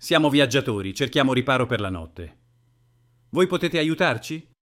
Siamo viaggiatori, cerchiamo riparo per la notte. Voi potete aiutarci?